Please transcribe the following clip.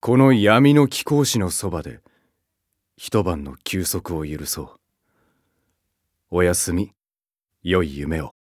この闇の貴公子のそばで一晩の休息を許そう。おやすみ、良い夢を。